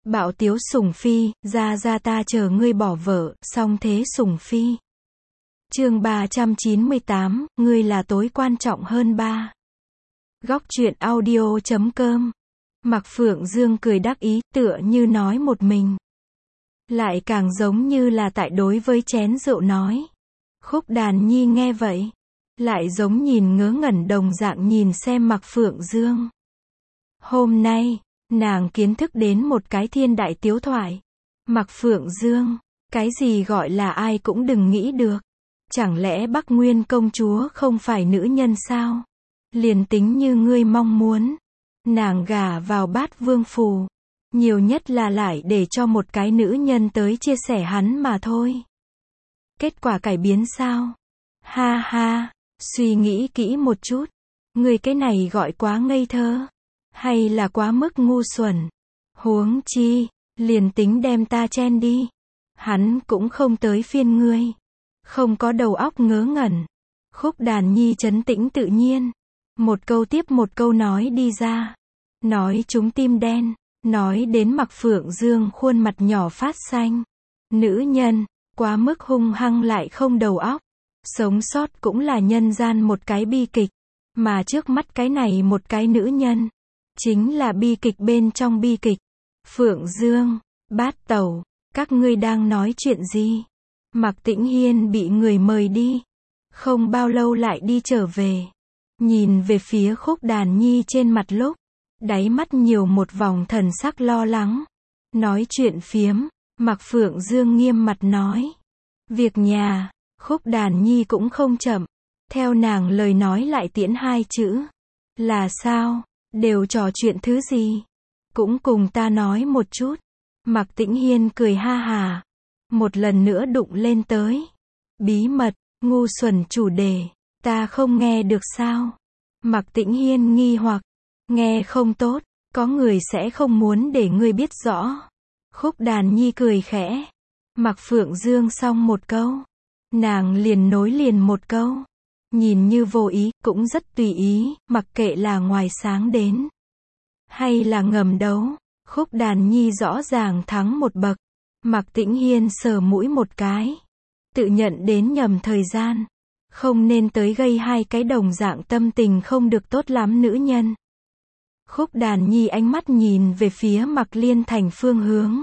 Bạo tiếu sủng phi, ra ta chờ ngươi bỏ vợ, song thế sủng phi. Chương 398, ngươi là tối quan trọng hơn ba. Góc truyện audio.com. Mạc Phượng Dương cười đắc ý, tựa như nói một mình. Lại càng giống như là tại đối với chén rượu nói. Khúc Đàn Nhi nghe vậy, lại giống nhìn ngớ ngẩn đồng dạng nhìn xem Mạc Phượng Dương. Hôm nay, nàng kiến thức đến một cái thiên đại tiếu thoại. Mạc Phượng Dương, cái gì gọi là ai cũng đừng nghĩ được. Chẳng lẽ Bắc Nguyên công chúa không phải nữ nhân sao? Liền tính như ngươi mong muốn, nàng gả vào Bát Vương phủ, nhiều nhất là lại để cho một cái nữ nhân tới chia sẻ hắn mà thôi. Kết quả cải biến sao? Ha ha, suy nghĩ kỹ một chút, ngươi cái này gọi quá ngây thơ, hay là quá mức ngu xuẩn? Huống chi, liền tính đem ta chen đi, hắn cũng không tới phiên ngươi. Không có đầu óc ngớ ngẩn. Khúc Đàn Nhi trấn tĩnh tự nhiên, một câu tiếp một câu nói đi ra, nói trúng tim đen, nói đến Mạc Phượng Dương khuôn mặt nhỏ phát xanh. Nữ nhân, quá mức hung hăng lại không đầu óc, sống sót cũng là nhân gian một cái bi kịch, mà trước mắt cái này một cái nữ nhân, chính là bi kịch bên trong bi kịch. Phượng Dương, Bát Tẩu, các ngươi đang nói chuyện gì? Mạc Tĩnh Hiên bị người mời đi, không bao lâu lại đi trở về, nhìn về phía Khúc Đàn Nhi trên mặt lúc, đáy mắt nhiều một vòng thần sắc lo lắng. Nói chuyện phiếm, Mạc Phượng Dương nghiêm mặt nói, việc nhà. Khúc Đàn Nhi cũng không chậm, theo nàng lời nói lại tiễn hai chữ, là sao, đều trò chuyện thứ gì, cũng cùng ta nói một chút. Mạc Tĩnh Hiên cười ha hà, một lần nữa đụng lên tới. Bí mật, ngu xuẩn chủ đề, ta không nghe được sao? Mạc Tĩnh Hiên nghi hoặc, nghe không tốt, có người sẽ không muốn để ngươi biết rõ. Khúc Đàn Nhi cười khẽ. Mạc Phượng Dương xong một câu, nàng liền nối liền một câu, nhìn như vô ý, cũng rất tùy ý, mặc kệ là ngoài sáng đến, hay là ngầm đấu, Khúc Đàn Nhi rõ ràng thắng một bậc. Mạc Tĩnh Hiên sờ mũi một cái, tự nhận đến nhầm thời gian, không nên tới gây hai cái đồng dạng tâm tình không được tốt lắm nữ nhân. Khúc Đàn Nhi ánh mắt nhìn về phía Mạc Liên Thành phương hướng,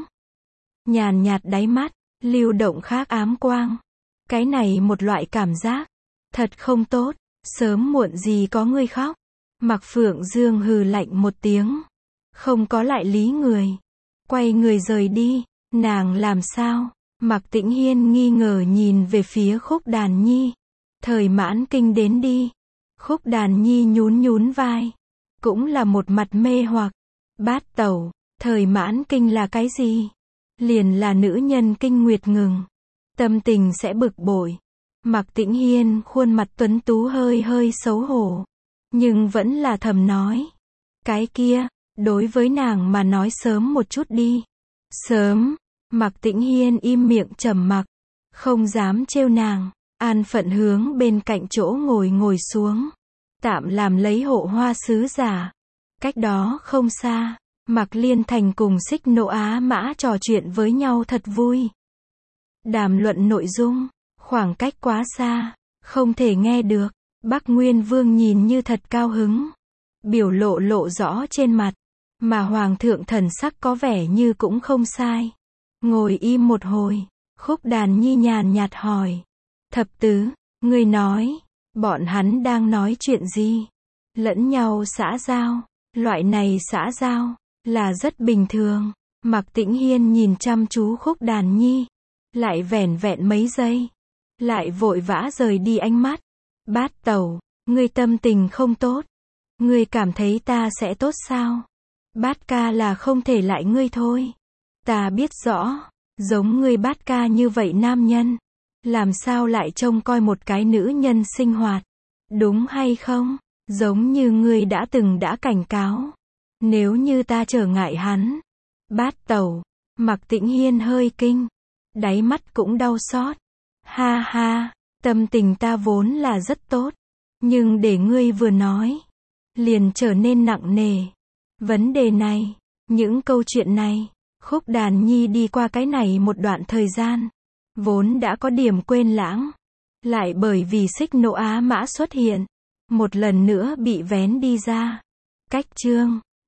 nhàn nhạt đáy mắt, lưu động khác ám quang. Cái này một loại cảm giác, thật không tốt, sớm muộn gì có người khóc. Mạc Phượng Dương hừ lạnh một tiếng, không có lại lý người, quay người rời đi. Nàng làm sao? Mạc Tĩnh Hiên nghi ngờ nhìn về phía Khúc Đàn Nhi. Thời Mãn Kinh đến đi. Khúc Đàn Nhi nhún nhún vai, cũng là một mặt mê hoặc. Bát Tẩu, Thời Mãn Kinh là cái gì? Liền là nữ nhân kinh nguyệt ngừng, tâm tình sẽ bực bội. Mạc Tĩnh Hiên khuôn mặt tuấn tú hơi hơi xấu hổ, nhưng vẫn là thầm nói, cái kia, đối với nàng mà nói sớm một chút đi. Sớm. Mạc Tĩnh Hiên im miệng trầm mặc, không dám trêu nàng, an phận hướng bên cạnh chỗ ngồi xuống, tạm làm lấy hộ hoa sứ giả. Cách đó không xa, Mạc Liên Thành cùng Xích Nộ Á Mã trò chuyện với nhau thật vui. Đàm luận nội dung, khoảng cách quá xa, không thể nghe được. Bắc Nguyên Vương nhìn như thật cao hứng, biểu lộ rõ trên mặt, mà Hoàng thượng thần sắc có vẻ như cũng không sai. Ngồi im một hồi, Khúc Đàn Nhi nhàn nhạt hỏi, Thập Tứ, ngươi nói, bọn hắn đang nói chuyện gì? Lẫn nhau xã giao, loại này xã giao, là rất bình thường. Mạc Tĩnh Hiên nhìn chăm chú Khúc Đàn Nhi, lại vẻn vẹn mấy giây, lại vội vã rời đi ánh mắt. Bát Tẩu, ngươi tâm tình không tốt, ngươi cảm thấy ta sẽ tốt sao? Bát ca là không thể lại ngươi thôi. Ta biết rõ, giống ngươi Bát ca như vậy nam nhân, làm sao lại trông coi một cái nữ nhân sinh hoạt, đúng hay không? Giống như ngươi đã từng đã cảnh cáo, nếu như ta trở ngại hắn. Bát Tẩu, Mạc Tĩnh Hiên hơi kinh, đáy mắt cũng đau xót. Ha ha, tâm tình ta vốn là rất tốt, nhưng để ngươi vừa nói, liền trở nên nặng nề. Vấn đề này, những câu chuyện này, Khúc đàn nhi đi qua cái này một đoạn thời gian, vốn đã có điểm quên lãng, lại bởi vì xích nộ Á Mã xuất hiện, một lần nữa bị vén đi ra. Cách chương